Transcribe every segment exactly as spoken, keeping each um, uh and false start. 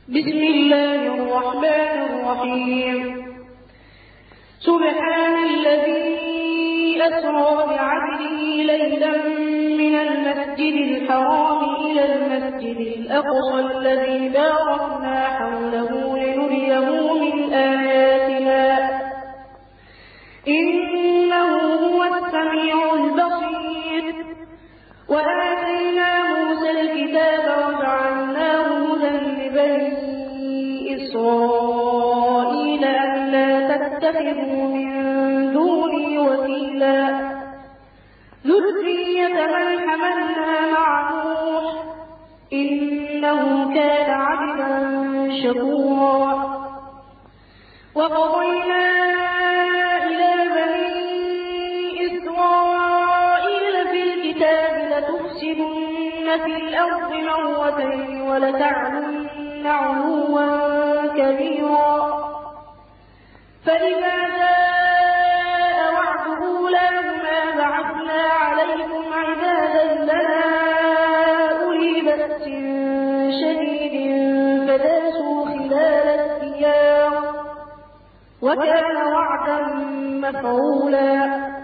بسم الله الرحمن الرحيم. سبحان الذي أسرى بعبده ليلا من المسجد الحرام إلى المسجد الأقصى الذي باركنا حوله لنريه من آياتنا إنه هو السميع البصير. وآتينا موسى الكتاب وجعلناه هدى لبني إسرائيل ألا تتخذوا من دوني وكيلا ذرية من حملنا مع نوح إنه كان عبدا شكورا. وقضينا إلى بني إسرائيل في الكتاب لتفسدن في الأرض مرتين ولتعلن علوا كبيرا. فإذا جاء وعد أولاهما بعثنا عليكم عبادا لنا أولي بأس شديد فداسوا خلال الديار وكان وعدا مفعولا.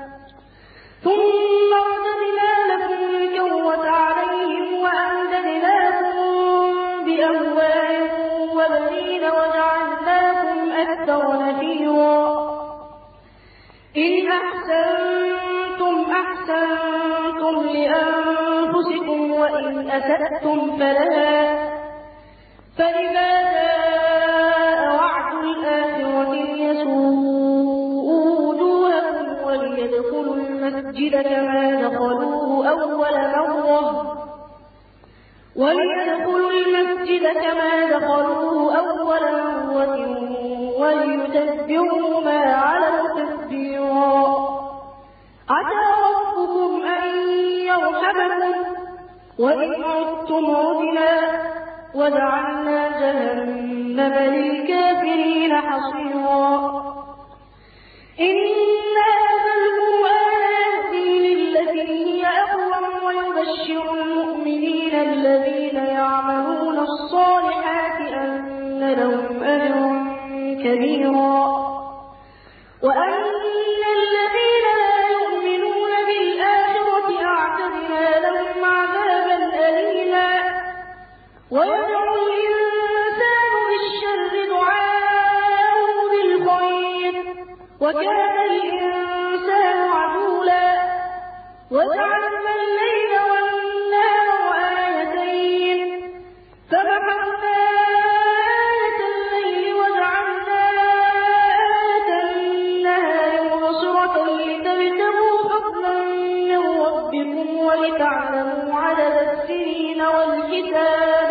ثم رددنا لكم الكرة عليهم وأمددناكم بأموال وبنين وجعلناكم أكثر نفيرا. إن أحسنتم أحسنتم لأنفسكم وإن أسأتم فلها. فإذا جاء وعد الآخرة ليسوءوا وجوهكم وليدخلوا المسجد كما دخلوه أول مرة وليدخلوا المسجد كما دخلوه أول مرة وليتبروا ما علوا تتبيرا. عسى ربكم أن يرحمكم وإن عدتم عدنا وجعلنا جهنم للكافرين حصيرا. إن هذا القرآن يهدي للتي هي أقوم ويبشر المؤمنين الذين يعملون الصالحات أن لهم أجرا كبيرا وأن الذين لا يؤمنون بالآخرة أعتدنا لهم عذابا أليما. ويدعو الإنسان بالشر دعاءه بالخير وكان الإنسان عجولا. وجعلنا الليل والنهار آيتين فمحونا آية الليل وجعلنا آية النهار مبصرة لتبتغوا فضلا من ربكم ولتعلموا عدد السنين والحساب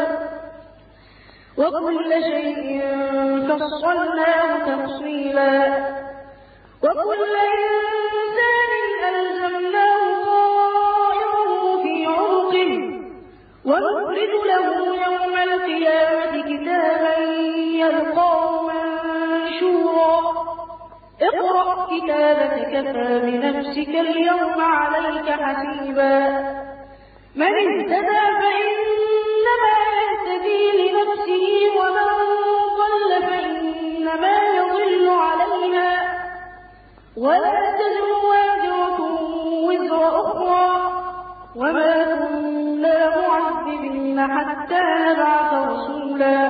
وكل شيء فصلناه تفصيلا. وكل إنسان ألزمناه طائره في عنقه ونخرج له يوم القيامة كتابا يلقاه منشورا. اقرأ كتابك كفى بنفسك اليوم عليك حسيبا. من اهتدى فإنما يهتدي لنفسه ومن ضل فإنما يضل عليها ولا تزر وازرة وزر أخرى وما كنا معذبين حتى نبعث رسولا.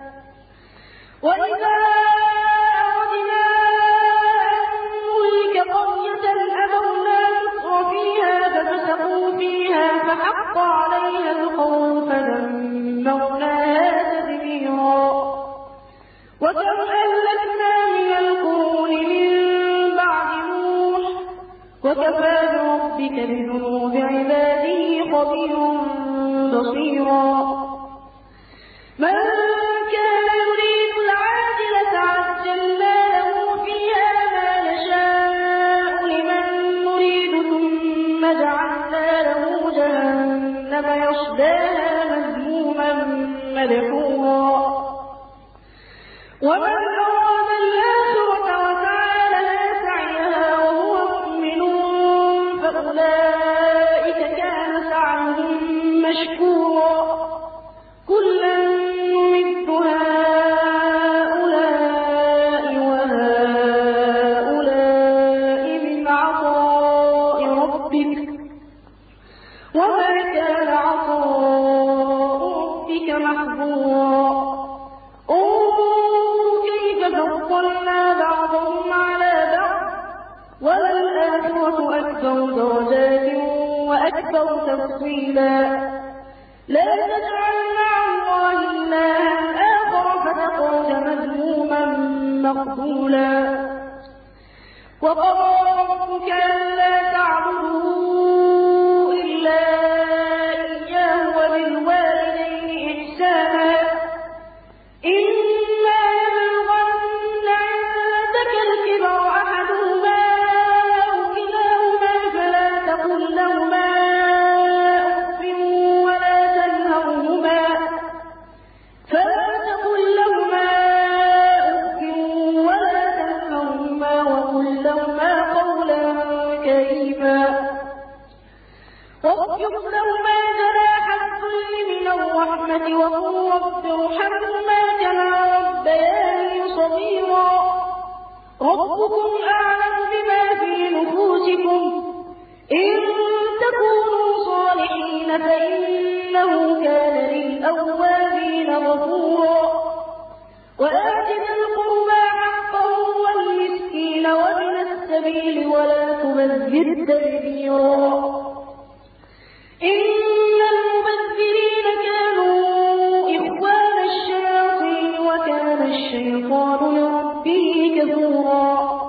وإذا أردنا أن نهلك قرية أمرنا متر فيها ففسقوا فيها فحق عليها القول فدمرناها تدميرا. وكم أهلكنا من القرون من بعد نوح وكفى بربك بذنوب عباده خبيرا بصيرا. من كان يريد العاجلة عجلنا له فيها ما نشاء لمن نريد ثم جعلنا له جهنم يصلاها مذموما مدحورا. ومن أراد الآخرة وسعى لها سعيها وهو مؤمن فأولئك كان سعيهم مشكورا. كلا نمد هؤلاء ربك محظورا انظر كيف فضلنا بعضهم على بعض وللآخرة أكبر درجات وأكبر تفصيلا لا تجعل مع الله إلها آخر فتخرج مذموما مخذولا وقضى ربك ألا تعبدوا إلا إياه وبالوالدين إحسانا إما يبلغن عندك الكبر أحدهما أو كلاهما فلا تقل لهما أف ولا تنهرهما فلا تقل لهما أف ولا تنهرهما وقل لهما قولا كريما واخفض لهما جناح الذل من الرحمة وقل رب ارحمهما كما ربياني صغيرا ربكم أعلم بما في نفوسكم إن تكونوا صالحين فإنه كان للأوابين غفورا وآت ذا القربى حقه والمسكين وابن السبيل ولا تبذر تبذيرا إن المبذرين كانوا إخوان الشياطين وكان الشيطان لربه كفورا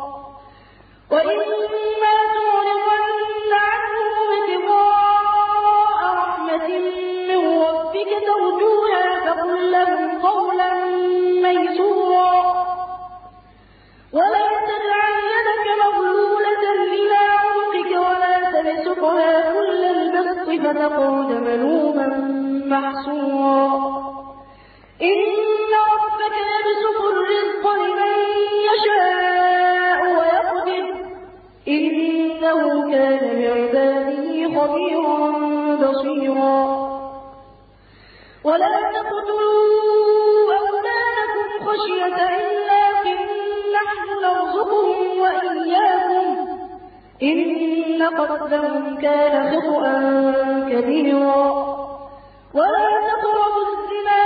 وإما تعرضن عنهم ابتغاء رحمة من ربك ترجوها فقل لهم قولا ميسورا ولا تجعل يدك مغلولة إلى عنقك ولا تبسطها كل البسط فتقعد ملوما محسورا إن ربك يبسط الرزق لمن يشاء ويقدر إنه كان بعباده خبيرا بصيرا ولا تقتلوا أولادكم خشية إملاق نحن نرزقهم وإياكم إن قتلهم كان خطأ كبيرا ولا تقربوا الزنا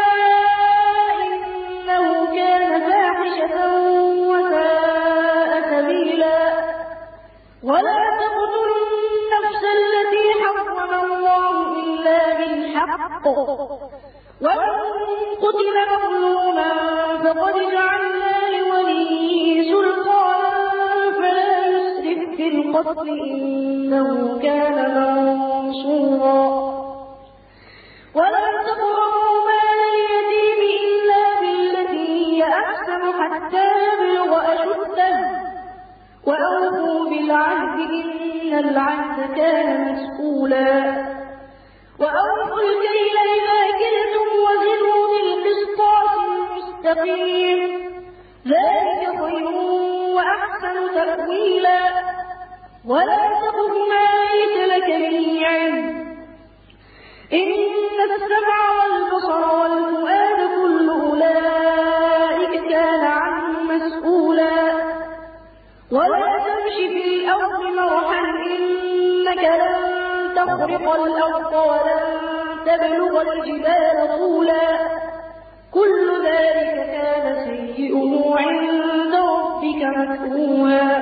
إنه كان فاحشة وساء سبيلا ولا تقتلوا النفس التي حرم الله إلا بالحق ومن قتل مظلوما فقد جعلنا لوليه سلطانا فلا يسرف في القتل إنه كان منصورا ولا تقربوا مال اليتيم إلا بالتي هي أحسن حتى يبلغ أشده وأوفوا بالعهد إن العهد كان مسؤولا وأوفوا الكيل إذا كلتم وزنوا بالقسطاس المستقيم ذلك خير وأحسن تأويلا ولا تقف ما ليس لك به علم إن السمع والبصر والفؤاد كل أولئك كان عنه مسؤولا ولا تمش في الأرض مرحا إنك لن تخرق الأرض ولن تبلغ الجبال طولا كل ذلك كان سيئه عند ربك مكروها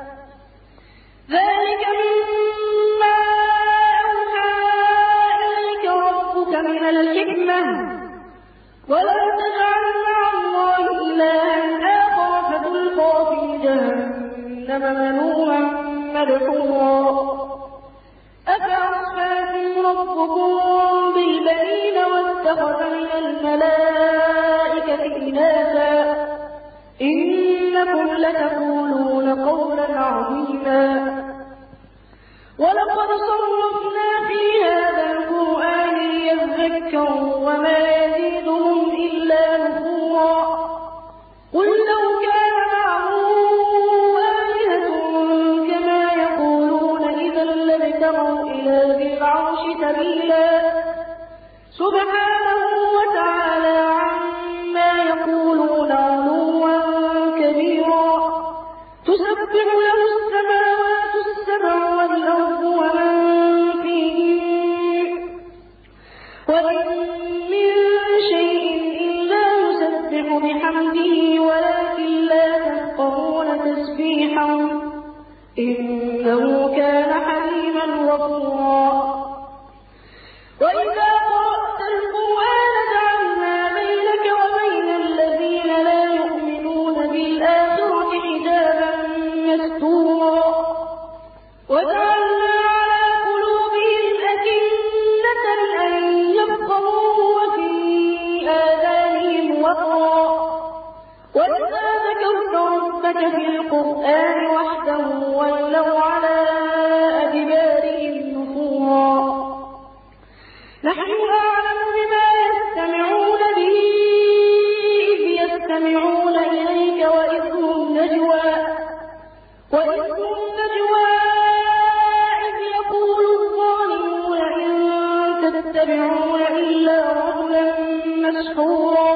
ذلك مما أوحى إليك ربك من الحكمة ولا تجعل مع الله إلها آخر فتلقى في جهنم ملوما مدحورا أفأصفاكم ربكم بالبنين واتخذ من الملائكة إناثا إنكم لتقولون قولا عظيما ولقد صرفنا في هذا القرآن ليذكروا وما يزيدهم إلا نفورا قل لو كان معه آلهة كما يقولون إذا لابتغوا إلى ذي العرش سبيلا سبحانه وتعالى عما يقولون علوا كبيرا تسبح له السماوات السبع والأرض ومن فيهن وإن من بحمده ولكن لا تفقهون تسبيحهم إنه كان حليما غفورا. وإذا قرأت القرآن جعلنا بينك وبين الذين لا يؤمنون بالآخرة حجابا مستورا وجعلنا على قلوبهم أكنة أن يفقهوه وفي آذانهم وقرا وإذا ذكرت ربك في القرآن وحده ولوا على أدبارهم نفورا. نحن أعلم بما يستمعون به إذ يستمعون إليك وإذ هم نجوى وإذ هم نجوى إذ يقول الظالمون إن تتبعون إلا رجلا مسحورا.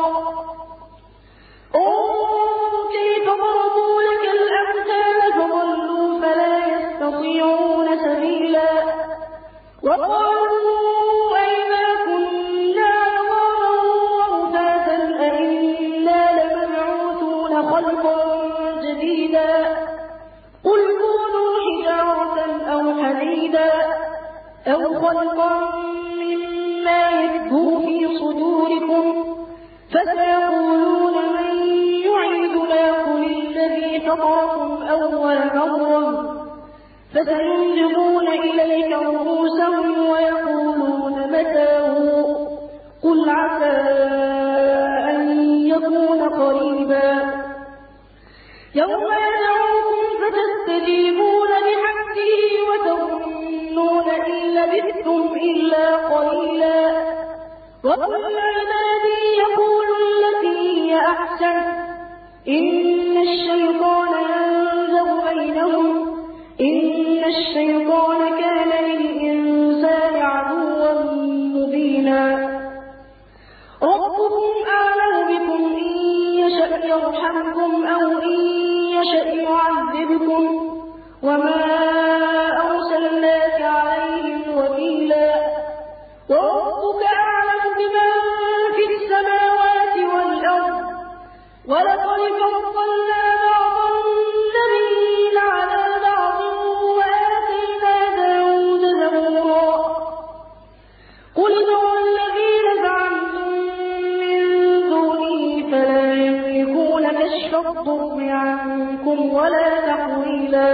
انظر كيف ضربوا لك الأمثال فضلوا فلا يستطيعون سبيلا وقالوا أئذا كنا عظاما ورفاتا أئنا لمبعوثون خلقا جديدا قل كونوا حجارة أو حديدا أو خلقا مما يكبر في صدوركم فسيقولون من يعيدنا قل الذي فطركم أول مرة فسينغضون إليك رؤوسهم ويقولون متى هو قل عسى أن يكون قريبا. يوم يدعوكم فتستجيبون بحمده وتظنون إن لبثتم إلا قليلا. وقل عبادي يقولوا التي هي أحسن إن الشيطان ينزغ بينهم إن الشيطان كان للإنسان عدوا مبينا. ربكم أعلم بكم إن يشأ يرحمكم أو إن يشأ يعذبكم وما أرسلناك عليهم وكيلا. وربك أعلم بمن في السماوات والأرض ولقد فضلنا بعض النبيين على بعض وآتينا داود زبورا. قل ادعوا الذين زعمتم من دونه فلا يملكون كشف الضر عنكم ولا تحويلا.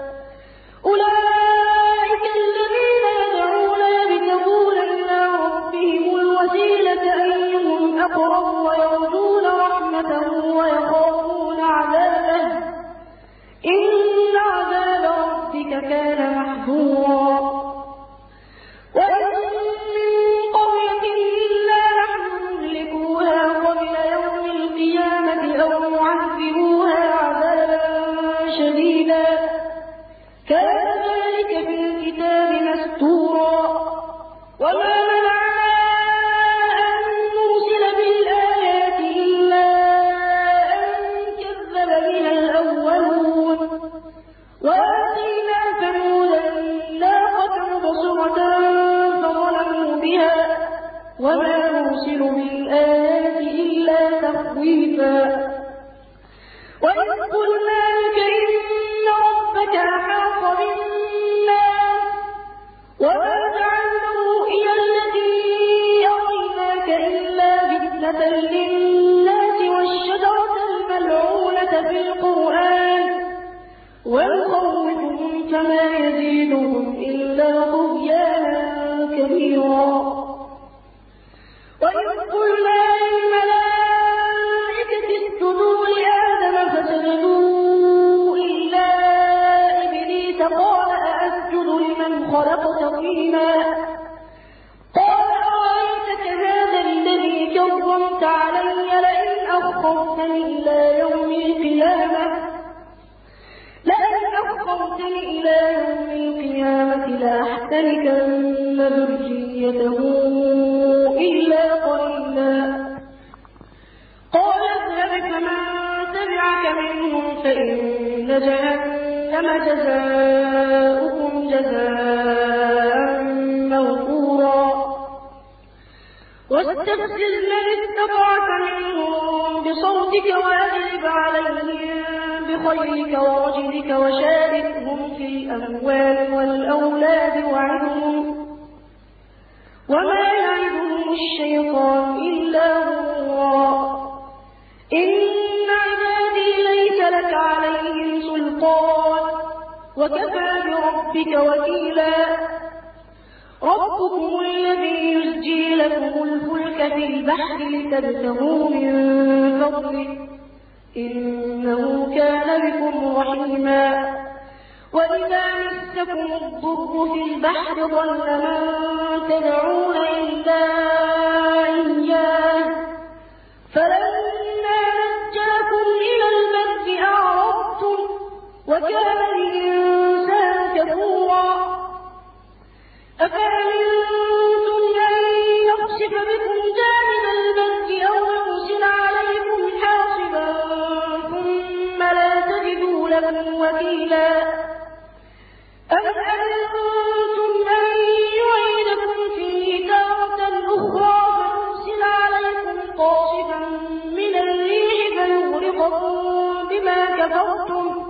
أولئك الذين يدعون يبتغون إلى ربهم الوسيلة أيهم أقرب ويرجون رحمته ويخافون عذابه إن عذاب ربك كان محذورا. وإن من قرية إلا نحن مهلكوها قبل يوم القيامة أو معذبوها عذابا شديدا كان ذلك في الكتاب مستورا. وما منعنا أن نرسل بالآيات إلا أن كذب بها الأولون وآتينا ثمود الناقة مبصرة فظلموا بها وما نرسل بالآيات إلا تخويفا. وإذ قلنا لك إن ربك أحاط بالناس وما جعلنا الرؤيا التي أريناك إلا فتنة للناس والشجرة الملعونة في القرآن ونخوفهم فما يزيدهم إلا طغيانا كبيرا. وإذ قلنا للملائكة اسجدوا لآدم فسجدوا إلا إبليس قال أأسجد لمن خلقت طينا قال أرأيتك هذا الذي كرمت علي لئن أخرتني إلى يوم القيامة لئن أخرتني إلى يوم القيامة لأحتركن ذريته إلا قليلا. قال اذهب فمن تبعك منهم فإن جهنم جزاؤكم جزاء موفورا. واستفزز من استطعت منهم بصوتك وأجلب عليهم بخيلك ورجلك وشاركهم في الأموال والأولاد وعدهم وما يعدهم الشيطان إلا غرورا إن عبادي ليس لك عليهم سلطان وكفى بربك وكيلا ربكم الذي يسجي لكم الفلك في البحر لتبتغوا من فضله إنه كان بكم رحيما وإذا مسكم الضر في البحر ضل من تدعون إلا إياه فلما نجاكم إلى البر أعرضتم وكان الإنسان كفورا أفأمنتم أن يخسف بكم جانب البر أو يرسل عليكم حاصبا ثم لا تجدوا لكم وكيلا أم أمنتم أن يعيدكم فيه تارة أخرى فيرسل عليكم قاصفا من الريح فيغرقكم بما كفرتم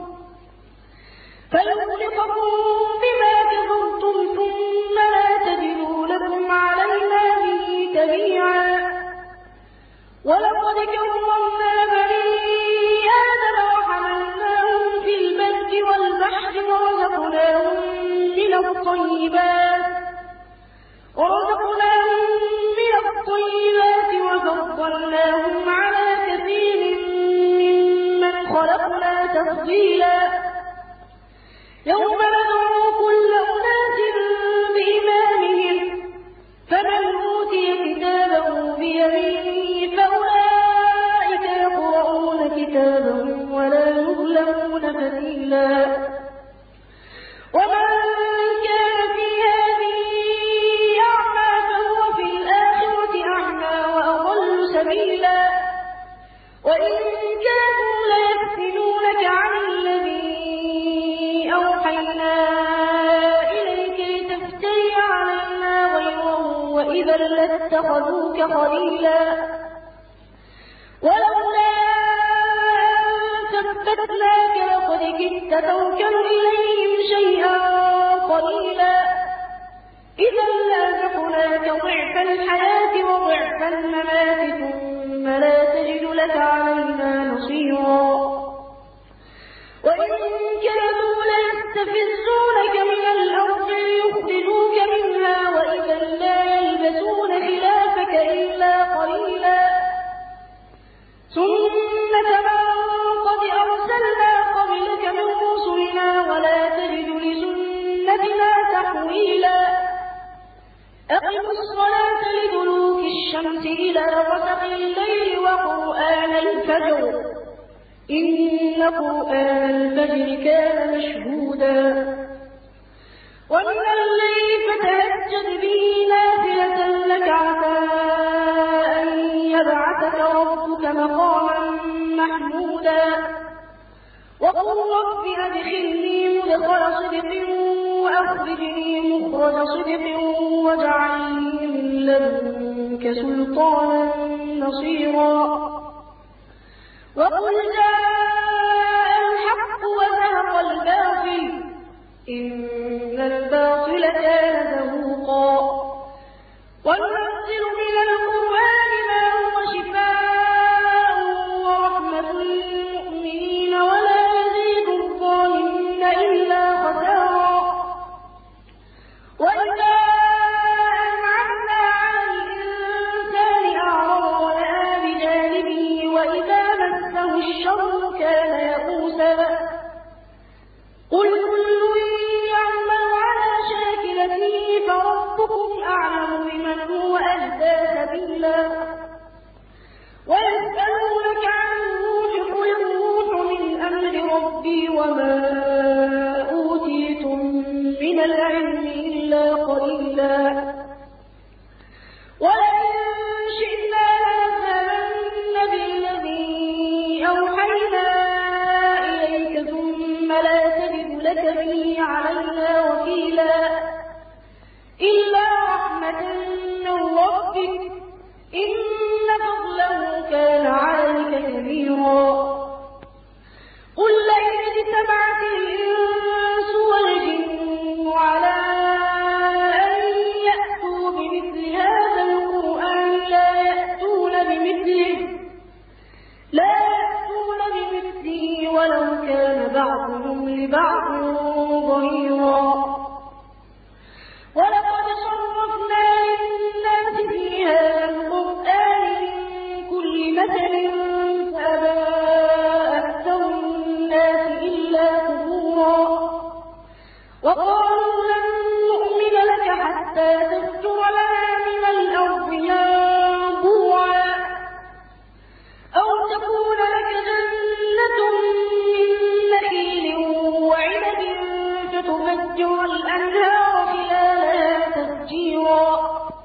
فيغرقكم بما كفرتم ثم لا تجدوا لكم علينا به تبيعا ولقد كرمنا بني آدم وحملناهم في البر والبحر ورزقناهم من الطيبات ورزقناهم من الطيبات وفضلناهم على كثير ممن خلقنا تفضيلا يوم ندعو كل أناس بإمامهم فمن أوتي كتابه بيمينه فأولئك يقرؤون كتابهم ولا يظلمون فتيلا ومن كان في هذه أعمى فهو في الآخرة أعمى وأضل سبيلا وإن كانوا ليفتنونك عن الذي أوحينا إليك لتفتري علينا غيره وإذا لاتخذوك خليلا ولولا أن ثبتناك لقد كدت تركن إليهم شيئا قليلا إذا لأذقناك ضعف الحياة وضعف الممات ثم لا تجد لك علينا نصيرا وإن كانوا ليستفزونك من الأرض ليخرجوك منها وإذا لا يلبسون خلافك إلا قليلا سنة من قد أرسلنا قبلك من رسلنا ولا تجد لسنتنا تحويلا أقم الصلاة لدلوك الشمس إلى غسق الليل وقرآن الفجر إن قرآن الفجر كان مشهودا ومن الليل فتهجد به نافلة لك عسى أن يبعثك ربك مقاما محمودا وقل رب أدخلني مدخل صدق وأخرجني مخرج صدق واجعل لي من لدنك سلطانا نصيرا وقل جاء الحق وزهق الباطل إن الباطل كان زهوقا وننزل من القرآن ما هو شفاء ورحمة للمؤمنين ولا يزيد الظالمين إلا خسارا وإذا أنعمنا على الإنسان أعرض ونأى بجانبه وإذا مسه الشر كان يئوسا قل كل يعمل على شاكلته فربكم أعلم بمن هو أهدى سبيلا ويسألونك عن الروح قل الروح من أمر ربي وما أوتيتم من العلم إلا قليلا ولئن شئنا لنذهبن بالذي أوحينا إليك ثم لا تجد لك به علينا وكيلا إلا رحمة من ربك إن فضله كان عليك كبيرا. قل لئن اجتمعت الإنس والجن على أن يأتوا بمثل هذا القرآن لا يأتون بمثله لا يأتون بمثله ولو كان بعضهم لبعض ظهيرا. ولقد صرفنا للناس في هذا القرآن من كل مثل فأبى أكثر الناس إلا كفورا. وقالوا لن نؤمن لك حتى تفجر لنا من الأرض ينبوعا أو تكون لك جنة من نخيل وعنب فتفجر الأنهار خلالها تفجيرا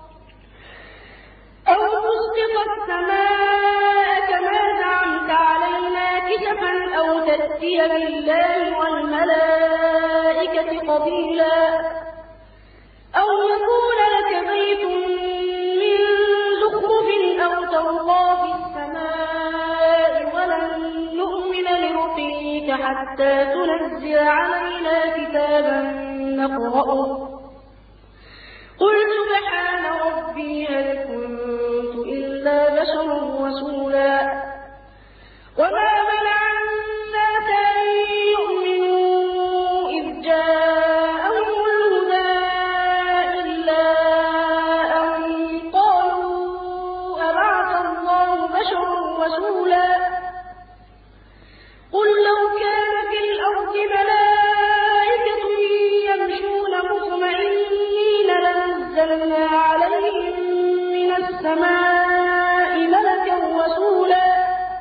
أو تسقط السماء كما زعمت علينا كسفا أو تأتي بالله والملائكة قبيلا أو يكون لك بيت من زخرف أو ترقى في السماء ولن نؤمن لرقيك حتى تنزل علينا كتابا نقرأه. قل سبحان ربي هل كنت إلا بشرا رسولا. وما منع الناس أن يؤمنوا إذ جاءهم الهدى إلا أن قالوا أبعث الله بشرا رسولا. قل لو كان في الأرض ملائكة يمشون مطمئنين لنزلنا عليهم من السماء ملكا رسولا.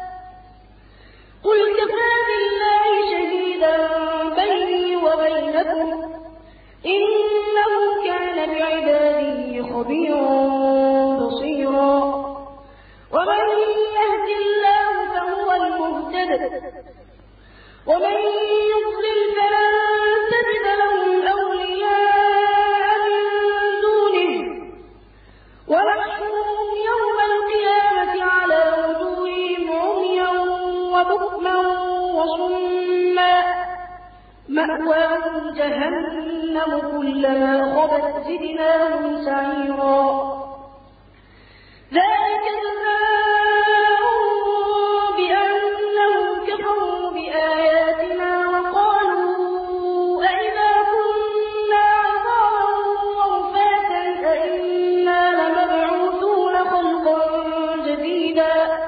قل كفى بالله شهيدا بيني وبينكم إنه كان بعباده خبيرا بصيرا. ومن يهد الله فهو المهتد ومن يضلل فلن تجد لهم أولياء من دونه ونحشرهم يوم القيامة على وجوههم عميا وبكما وصما مأواهم جهنم كلما خبت زدناهم سعيرا. ذلك جزاؤهم بأنهم كفروا بآياتنا وقالوا أئذا كنا عظاما ورفاتا أئنا لمبعوثون خلقا جديدا.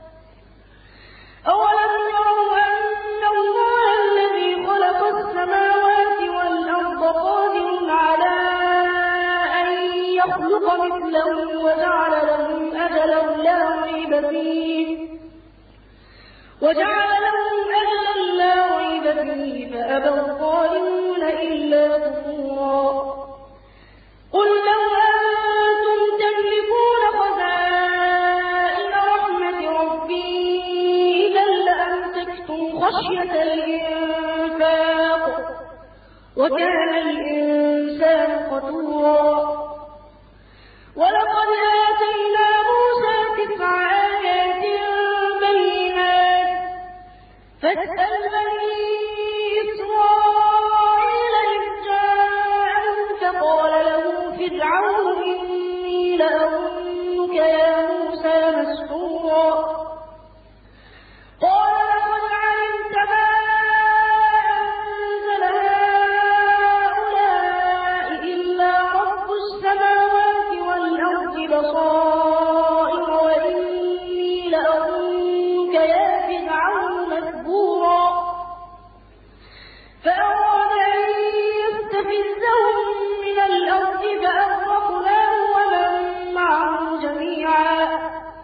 أولم يروا أن الله الذي خلق السماوات والأرض قادر على أن يخلق مثلهم وجعل لهم أجلا لا ريب فيه وجعل لهم أجلا لا ريب فيه فأبى الظالمون إلا كفورا. قل لو أنتم تملكون خزائن رحمة ربي إذا لأمسكتم خشية الإنفاق وكان الإنسان قتورا. ولقد آتينا موسى تسع آيات بينات فاسأل بني إسرائيل إذ جاءهم فقال له فرعون إني لأظنك يا موسى مسحورا. قال لقد علمت ما أنزل هؤلاء إلا رب السماوات والأرض بصائر وإني لأظنك يا فرعون مثبورا. فأراد أن يستفزهم من الأرض فأغرقناه ومن معه جميعا.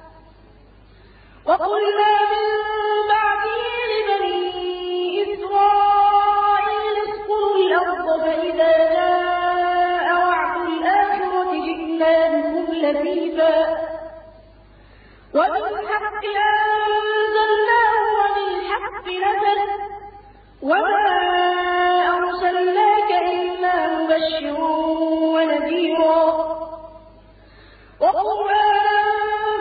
وقلنا من بعده لبني إسرائيل اسكنوا الأرض فإذا جاء وعد الآخرة جئنا بكم لفيفا وبالحق أنزلناه وبالحق نزل وما أرسلناك إلا مبشرا ونذيرا وقرآنا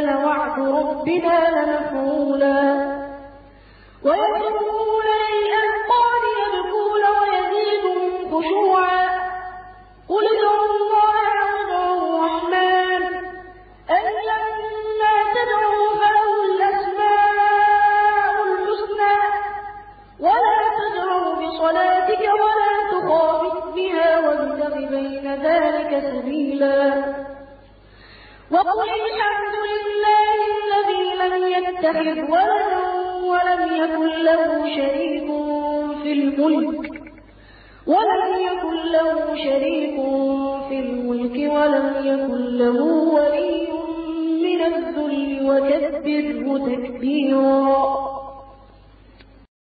كان وعد ربنا لمفعولا ويخرون للأذقان يبكون ويزيدهم خشوعا قل ادعوا الله أو ادعوا الرحمن أيما تدعوا فله الأسماء الحسنى ولا تجهر بصلاتك ولا تخافت بها وابتغ بين ذلك سبيلا وقل الحمد لله الذي لم يتخذ ولدا ولم يكن له شريك في الملك ولم يكن له شريك في الملك ولم يكن له ولي من الذل وكبره تكبيرا.